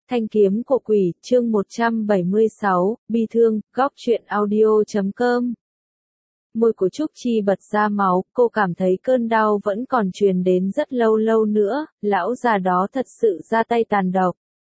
Thanh kiếm của quỷ, chương 176, bi thương, góc truyện audio.com. Môi của Trúc Chi bật ra máu, cô cảm thấy cơn đau vẫn còn truyền đến rất lâu nữa, lão già đó thật sự ra tay tàn độc.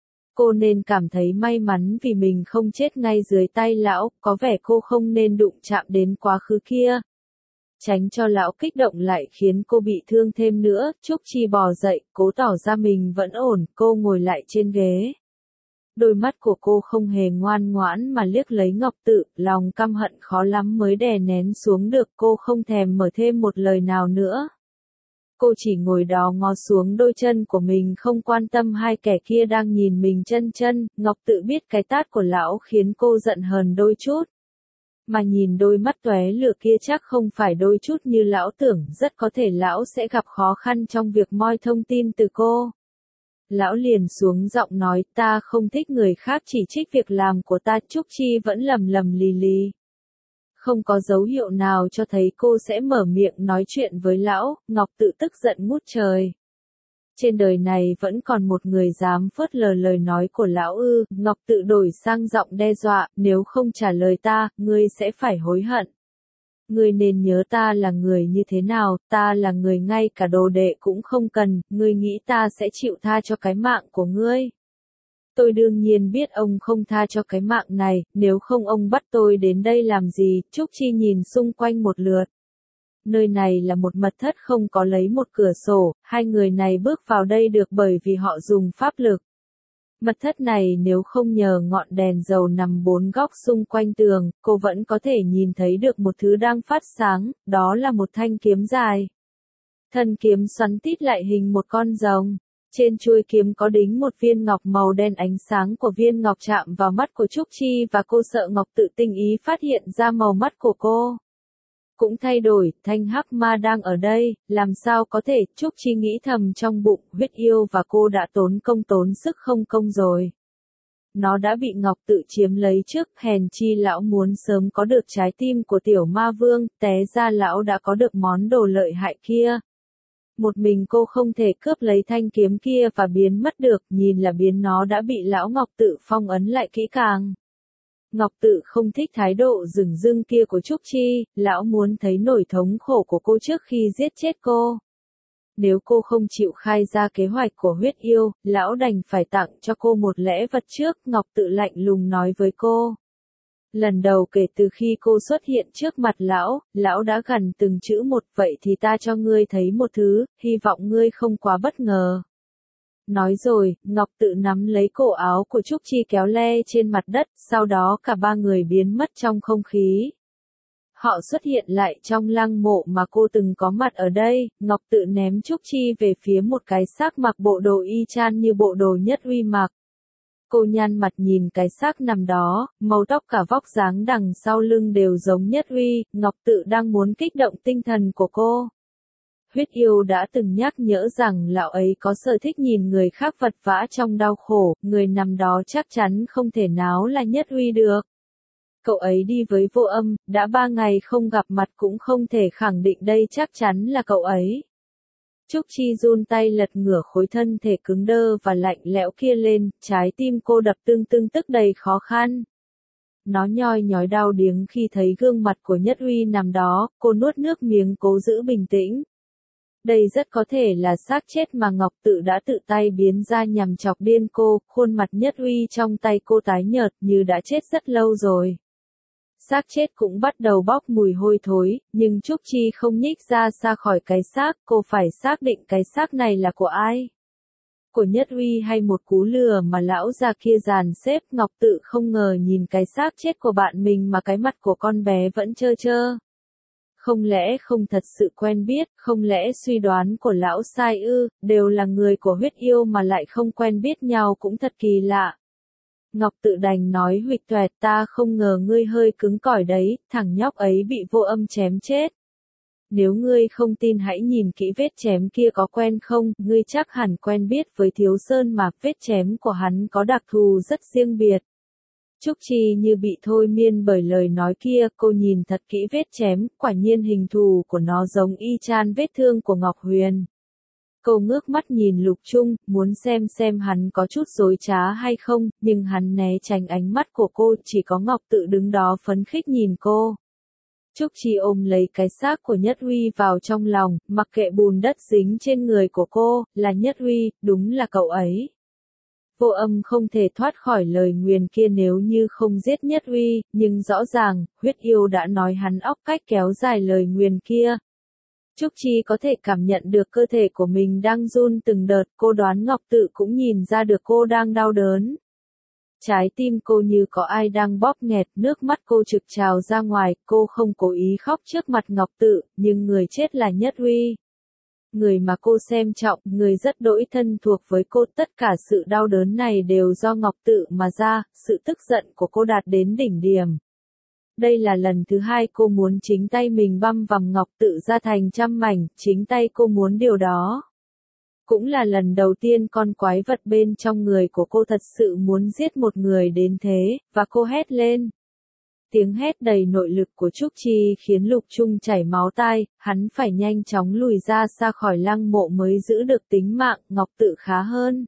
Cô nên cảm thấy may mắn vì mình không chết ngay dưới tay lão, có vẻ cô không nên đụng chạm đến quá khứ kia. Tránh cho lão kích động lại khiến cô bị thương thêm nữa, Trúc Chi bò dậy, cố tỏ ra mình vẫn ổn, cô ngồi lại trên ghế. Đôi mắt của cô không hề ngoan ngoãn mà liếc lấy Ngọc Tự, lòng căm hận khó lắm mới đè nén xuống được, cô không thèm mở thêm một lời nào nữa. Cô chỉ ngồi đó ngó xuống đôi chân của mình không quan tâm hai kẻ kia đang nhìn mình chân, Ngọc Tự biết cái tát của lão khiến cô giận hờn đôi chút. Mà nhìn đôi mắt tóe lửa kia chắc không phải đôi chút như lão tưởng, rất có thể lão sẽ gặp khó khăn trong việc moi thông tin từ cô. Lão liền xuống giọng nói, ta không thích người khác chỉ trích việc làm của ta. Trúc Chi vẫn lầm lì. Không có dấu hiệu nào cho thấy cô sẽ mở miệng nói chuyện với lão. Ngọc Tự tức giận ngút trời. Trên đời này vẫn còn một người dám phớt lờ lời nói của lão ư? Ngọc Tự đổi sang giọng đe dọa, nếu không trả lời ta, ngươi sẽ phải hối hận. Ngươi nên nhớ ta là người như thế nào, ta là người ngay cả đồ đệ cũng không cần, ngươi nghĩ ta sẽ chịu tha cho cái mạng của ngươi. Tôi đương nhiên biết ông không tha cho cái mạng này, nếu không ông bắt tôi đến đây làm gì? Trúc Chi nhìn xung quanh một lượt. Nơi này là một mật thất không có lấy một cửa sổ, hai người này bước vào đây được bởi vì họ dùng pháp lực. Mật thất này nếu không nhờ ngọn đèn dầu nằm bốn góc xung quanh tường, cô vẫn có thể nhìn thấy được một thứ đang phát sáng, đó là một thanh kiếm dài. Thân kiếm xoắn tít lại hình một con rồng. Trên chuôi kiếm có đính một viên ngọc màu đen, ánh sáng của viên ngọc chạm vào mắt của Trúc Chi và cô sợ Ngọc Tự tinh ý phát hiện ra màu mắt của cô. Cũng thay đổi, thanh hắc ma đang ở đây, làm sao có thể? Trúc Chi nghĩ thầm trong bụng, Huyết Yêu và cô đã tốn công tốn sức không công rồi. Nó đã bị Ngọc Tự chiếm lấy trước, hèn chi lão muốn sớm có được trái tim của tiểu ma vương, té ra lão đã có được món đồ lợi hại kia. Một mình cô không thể cướp lấy thanh kiếm kia và biến mất được, nhìn là biến nó đã bị lão Ngọc Tự phong ấn lại kỹ càng. Ngọc Tự không thích thái độ dửng dưng kia của Trúc Chi, lão muốn thấy nỗi thống khổ của cô trước khi giết chết cô. Nếu cô không chịu khai ra kế hoạch của Huyết Yêu, lão đành phải tặng cho cô một lễ vật trước, Ngọc Tự lạnh lùng nói với cô. Lần đầu kể từ khi cô xuất hiện trước mặt lão đã gằn từng chữ một, vậy thì ta cho ngươi thấy một thứ, hy vọng ngươi không quá bất ngờ. Nói rồi, Ngọc Tự nắm lấy cổ áo của Trúc Chi kéo le trên mặt đất, sau đó cả ba người biến mất trong không khí. Họ xuất hiện lại trong lăng mộ mà cô từng có mặt ở đây, Ngọc Tự ném Trúc Chi về phía một cái xác mặc bộ đồ y chang như bộ đồ Nhất Uy mặc. Cô nhăn mặt nhìn cái xác nằm đó, màu tóc cả vóc dáng đằng sau lưng đều giống Nhất Uy, Ngọc Tự đang muốn kích động tinh thần của cô. Huyết Yêu đã từng nhắc nhở rằng lão ấy có sở thích nhìn người khác vật vã trong đau khổ, người nằm đó chắc chắn không thể nào là Nhất Uy được. Cậu ấy đi với Vô Âm, đã 3 ngày không gặp mặt cũng không thể khẳng định đây chắc chắn là cậu ấy. Trúc Chi run tay lật ngửa khối thân thể cứng đơ và lạnh lẽo kia lên, trái tim cô đập tưng tức đầy khó khăn. Nó nhoi nhói đau điếng khi thấy gương mặt của Nhất Uy nằm đó, cô nuốt nước miếng cố giữ bình tĩnh. Đây rất có thể là xác chết mà Ngọc Tự đã tự tay biến ra nhằm chọc điên cô, khuôn mặt Nhất Uy trong tay cô tái nhợt như đã chết rất lâu rồi. Xác chết cũng bắt đầu bốc mùi hôi thối, nhưng Trúc Chi không nhích ra xa khỏi cái xác, cô phải xác định cái xác này là của ai. Của Nhất Uy hay một cú lừa mà lão già kia dàn xếp. Ngọc Tự không ngờ nhìn cái xác chết của bạn mình mà cái mặt của con bé vẫn trơ. Không lẽ không thật sự quen biết, không lẽ suy đoán của lão sai ư, đều là người của Huyết Yêu mà lại không quen biết nhau cũng thật kỳ lạ. Ngọc Tự đành nói huỵch toẹt, ta không ngờ ngươi hơi cứng cỏi đấy, thằng nhóc ấy bị Vô Âm chém chết. Nếu ngươi không tin hãy nhìn kỹ vết chém kia có quen không, ngươi chắc hẳn quen biết với Thiếu Sơn mà, vết chém của hắn có đặc thù rất riêng biệt. Trúc Chi như bị thôi miên bởi lời nói kia, cô nhìn thật kỹ vết chém, quả nhiên hình thù của nó giống y chang vết thương của Ngọc Huyền. Cô ngước mắt nhìn Lục Trung, muốn xem hắn có chút dối trá hay không, nhưng hắn né tránh ánh mắt của cô, chỉ có Ngọc Tự đứng đó phấn khích nhìn cô. Trúc Chi ôm lấy cái xác của Nhất Uy vào trong lòng, mặc kệ bùn đất dính trên người của cô, là Nhất Uy, đúng là cậu ấy. Vô Âm không thể thoát khỏi lời nguyền kia nếu như không giết Nhất Uy, nhưng rõ ràng, huyết yêu đã nói hắn óc cách kéo dài lời nguyền kia. Trúc Chi có thể cảm nhận được cơ thể của mình đang run từng đợt, cô đoán Ngọc Tự cũng nhìn ra được cô đang đau đớn. Trái tim cô như có ai đang bóp nghẹt, nước mắt cô trực trào ra ngoài, cô không cố ý khóc trước mặt Ngọc Tự, nhưng người chết là Nhất Uy. Người mà cô xem trọng, người rất đỗi thân thuộc với cô, tất cả sự đau đớn này đều do Ngọc Tự mà ra, sự tức giận của cô đạt đến đỉnh điểm. Đây là lần thứ hai cô muốn chính tay mình băm vằm Ngọc Tự ra thành trăm mảnh, chính tay cô muốn điều đó. Cũng là lần đầu tiên con quái vật bên trong người của cô thật sự muốn giết một người đến thế, và cô hét lên. Tiếng hét đầy nội lực của Trúc Chi khiến Lục Trung chảy máu tai, hắn phải nhanh chóng lùi ra xa khỏi lăng mộ mới giữ được tính mạng, Ngọc Tự khá hơn.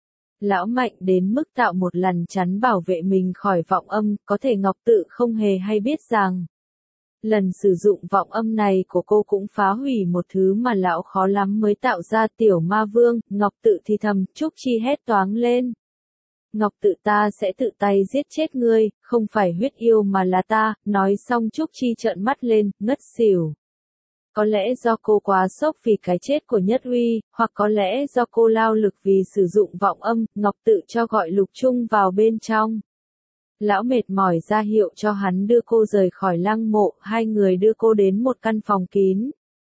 Lão mạnh đến mức tạo một lằn chắn bảo vệ mình khỏi vọng âm, có thể Ngọc Tự không hề hay biết rằng. Lần sử dụng vọng âm này của cô cũng phá hủy một thứ mà lão khó lắm mới tạo ra, tiểu ma vương. Ngọc Tự thì thầm, Trúc Chi hét toáng lên. Ngọc Tự, ta sẽ tự tay giết chết ngươi, không phải huyết yêu mà là ta. Nói xong Trúc Chi trợn mắt lên, ngất xỉu. Có lẽ do cô quá sốc vì cái chết của Nhất Uy, hoặc có lẽ do cô lao lực vì sử dụng vọng âm, Ngọc Tự cho gọi Lục Trung vào bên trong. Lão mệt mỏi ra hiệu cho hắn đưa cô rời khỏi lăng mộ, hai người đưa cô đến một căn phòng kín.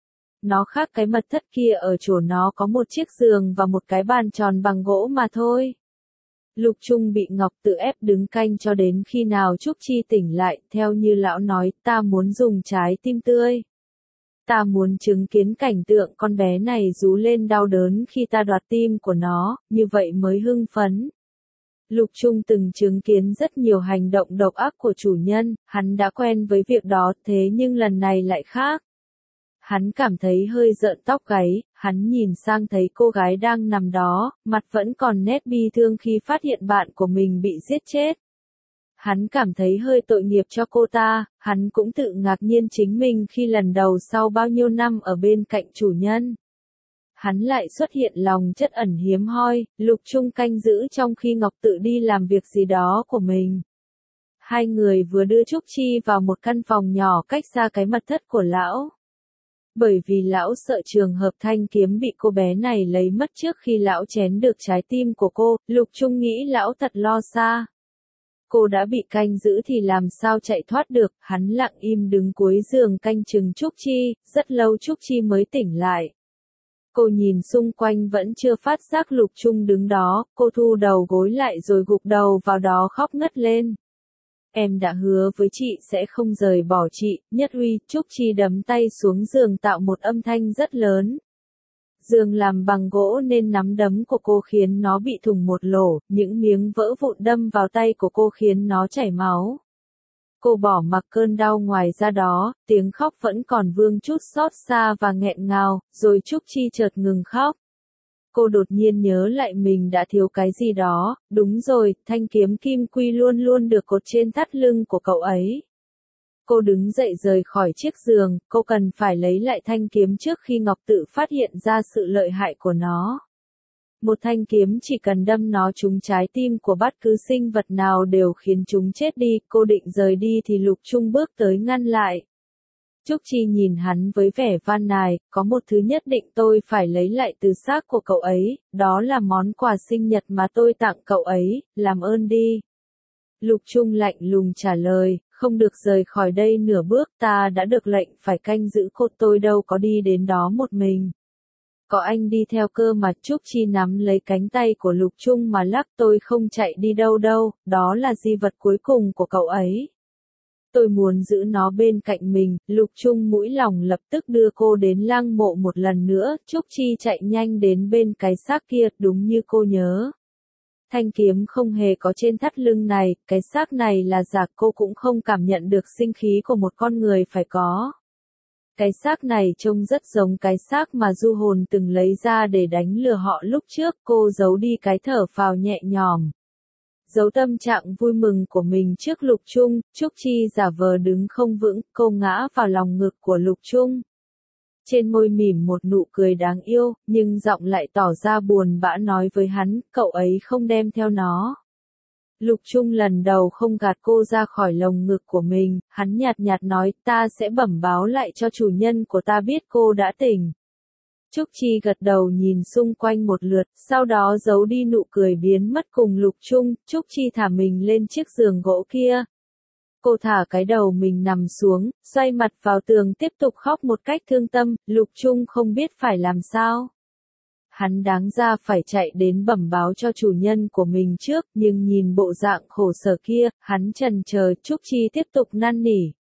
Nó khác cái mật thất kia ở chỗ nó có một chiếc giường và một cái bàn tròn bằng gỗ mà thôi. Lục Trung bị Ngọc Tự ép đứng canh cho đến khi nào Trúc Chi tỉnh lại, theo như lão nói, ta muốn dùng trái tim tươi. Ta muốn chứng kiến cảnh tượng con bé này rú lên đau đớn khi ta đoạt tim của nó, như vậy mới hưng phấn. Lục Trung từng chứng kiến rất nhiều hành động độc ác của chủ nhân, hắn đã quen với việc đó, thế nhưng lần này lại khác. Hắn cảm thấy hơi rợn tóc gáy, hắn nhìn sang thấy cô gái đang nằm đó, mặt vẫn còn nét bi thương khi phát hiện bạn của mình bị giết chết. Hắn cảm thấy hơi tội nghiệp cho cô ta, hắn cũng tự ngạc nhiên chính mình khi lần đầu sau bao nhiêu năm ở bên cạnh chủ nhân. Hắn lại xuất hiện lòng chất ẩn hiếm hoi, Lục Trung canh giữ trong khi Ngọc Tự đi làm việc gì đó của mình. Hai người vừa đưa Trúc Chi vào một căn phòng nhỏ cách xa cái mật thất của lão. Bởi vì lão sợ trường hợp thanh kiếm bị cô bé này lấy mất trước khi lão chén được trái tim của cô, Lục Trung nghĩ lão thật lo xa. Cô đã bị canh giữ thì làm sao chạy thoát được, hắn lặng im đứng cuối giường canh chừng Trúc Chi, rất lâu Trúc Chi mới tỉnh lại. Cô nhìn xung quanh vẫn chưa phát giác Lục Trung đứng đó, cô thu đầu gối lại rồi gục đầu vào đó khóc ngất lên. Em đã hứa với chị sẽ không rời bỏ chị, Nhất Uy. Trúc Chi đấm tay xuống giường tạo một âm thanh rất lớn. Giường làm bằng gỗ nên nắm đấm của cô khiến nó bị thủng một lỗ, những miếng vỡ vụn đâm vào tay của cô khiến nó chảy máu. Cô bỏ mặc cơn đau ngoài ra đó, tiếng khóc vẫn còn vương chút xót xa và nghẹn ngào, rồi Trúc Chi chợt ngừng khóc. Cô đột nhiên nhớ lại mình đã thiếu cái gì đó, đúng rồi, thanh kiếm kim quy luôn luôn được cột trên thắt lưng của cậu ấy. Cô đứng dậy rời khỏi chiếc giường, cô cần phải lấy lại thanh kiếm trước khi Ngọc Tự phát hiện ra sự lợi hại của nó. Một thanh kiếm chỉ cần đâm nó trúng trái tim của bất cứ sinh vật nào đều khiến chúng chết đi, cô định rời đi thì Lục Trung bước tới ngăn lại. Trúc Chi nhìn hắn với vẻ van nài, có một thứ nhất định tôi phải lấy lại từ xác của cậu ấy, đó là món quà sinh nhật mà tôi tặng cậu ấy, làm ơn đi. Lục Trung lạnh lùng trả lời, không được rời khỏi đây nửa bước, ta đã được lệnh phải canh giữ cô, tôi đâu có đi đến đó một mình. Có anh đi theo cơ mà. Trúc Chi nắm lấy cánh tay của Lục Trung mà lắc, tôi không chạy đi đâu đâu, đó là di vật cuối cùng của cậu ấy. Tôi muốn giữ nó bên cạnh mình. Lục Trung mũi lòng lập tức đưa cô đến lăng mộ một lần nữa, Trúc Chi chạy nhanh đến bên cái xác kia, đúng như cô nhớ. Thanh kiếm không hề có trên thắt lưng này, cái xác này là giả, cô cũng không cảm nhận được sinh khí của một con người phải có. Cái xác này trông rất giống cái xác mà du hồn từng lấy ra để đánh lừa họ lúc trước. Cô giấu đi cái thở phào nhẹ nhõm, giấu tâm trạng vui mừng của mình trước Lục Trung. Trúc Chi giả vờ đứng không vững, cô ngã vào lòng ngực của Lục Trung. Trên môi mỉm một nụ cười đáng yêu, nhưng giọng lại tỏ ra buồn bã nói với hắn, cậu ấy không đem theo nó. Lục Trung lần đầu không gạt cô ra khỏi lồng ngực của mình, hắn nhạt nhạt nói, ta sẽ bẩm báo lại cho chủ nhân của ta biết cô đã tỉnh. Trúc Chi gật đầu nhìn xung quanh một lượt, sau đó giấu đi nụ cười biến mất cùng Lục Trung. Trúc Chi thả mình lên chiếc giường gỗ kia. Cô thả cái đầu mình nằm xuống, xoay mặt vào tường tiếp tục khóc một cách thương tâm. Lục Trung không biết phải làm sao. Hắn đáng ra phải chạy đến bẩm báo cho chủ nhân của mình trước, nhưng nhìn bộ dạng khổ sở kia, hắn chần chờ. Trúc Chi tiếp tục năn nỉ.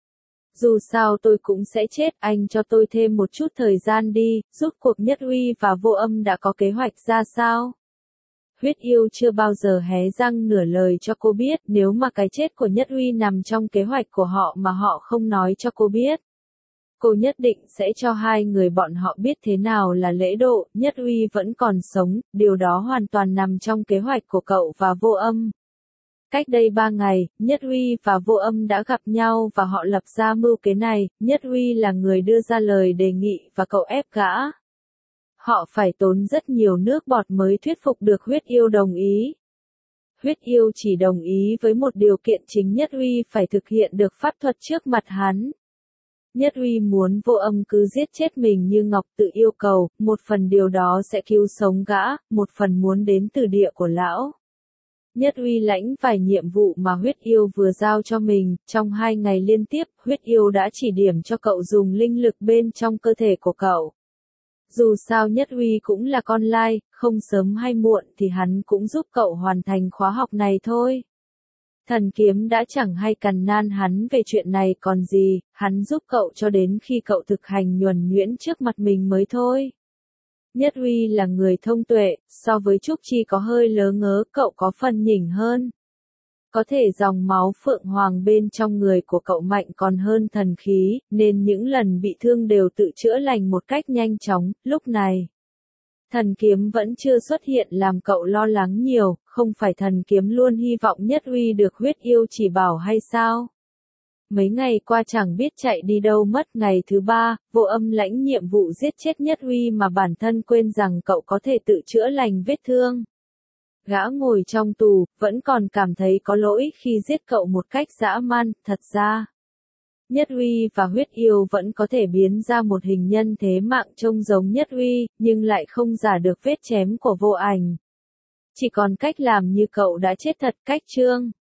Dù sao tôi cũng sẽ chết, anh cho tôi thêm một chút thời gian đi. Rốt cuộc Nhất Uy và Vô Âm đã có kế hoạch ra sao? Huyết Yêu chưa bao giờ hé răng nửa lời cho cô biết, nếu mà cái chết của Nhất Uy nằm trong kế hoạch của họ mà họ không nói cho cô biết. Cô nhất định sẽ cho hai người bọn họ biết thế nào là lễ độ. Nhất Uy vẫn còn sống, điều đó hoàn toàn nằm trong kế hoạch của cậu và Vô Âm. Cách đây 3 ngày, Nhất Uy và Vô Âm đã gặp nhau và họ lập ra mưu kế này. Nhất Uy là người đưa ra lời đề nghị và cậu ép gã. Họ phải tốn rất nhiều nước bọt mới thuyết phục được Huyết Yêu đồng ý. Huyết Yêu chỉ đồng ý với một điều kiện, chính Nhất Uy phải thực hiện được pháp thuật trước mặt hắn. Nhất Uy muốn Vô Âm cứ giết chết mình như Ngọc tự yêu cầu, một phần điều đó sẽ cứu sống gã, một phần muốn đến từ địa của lão. Nhất Uy lãnh vài nhiệm vụ mà Huyết Yêu vừa giao cho mình. Trong 2 ngày liên tiếp, Huyết Yêu đã chỉ điểm cho cậu dùng linh lực bên trong cơ thể của cậu. Dù sao Nhất Uy cũng là con lai, không sớm hay muộn thì hắn cũng giúp cậu hoàn thành khóa học này thôi. Thần kiếm đã chẳng hay cằn nan hắn về chuyện này còn gì, hắn giúp cậu cho đến khi cậu thực hành nhuần nhuyễn trước mặt mình mới thôi. Nhất Uy là người thông tuệ, so với Trúc Chi có hơi lớ ngớ, cậu có phần nhỉnh hơn. Có thể dòng máu Phượng Hoàng bên trong người của cậu mạnh còn hơn thần khí, nên những lần bị thương đều tự chữa lành một cách nhanh chóng. Lúc này, thần kiếm vẫn chưa xuất hiện làm cậu lo lắng nhiều, không phải thần kiếm luôn hy vọng Nhất Uy được Huyết Yêu chỉ bảo hay sao? Mấy ngày qua chẳng biết chạy đi đâu mất. Ngày thứ 3, Vô Âm lãnh nhiệm vụ giết chết Nhất Uy mà bản thân quên rằng cậu có thể tự chữa lành vết thương. Gã ngồi trong tù, vẫn còn cảm thấy có lỗi khi giết cậu một cách dã man. Thật ra, Nhất Uy và Huyết Yêu vẫn có thể biến ra một hình nhân thế mạng trông giống Nhất Uy, nhưng lại không giả được vết chém của Vô Ảnh. Chỉ còn cách làm như cậu đã chết thật. Cách chương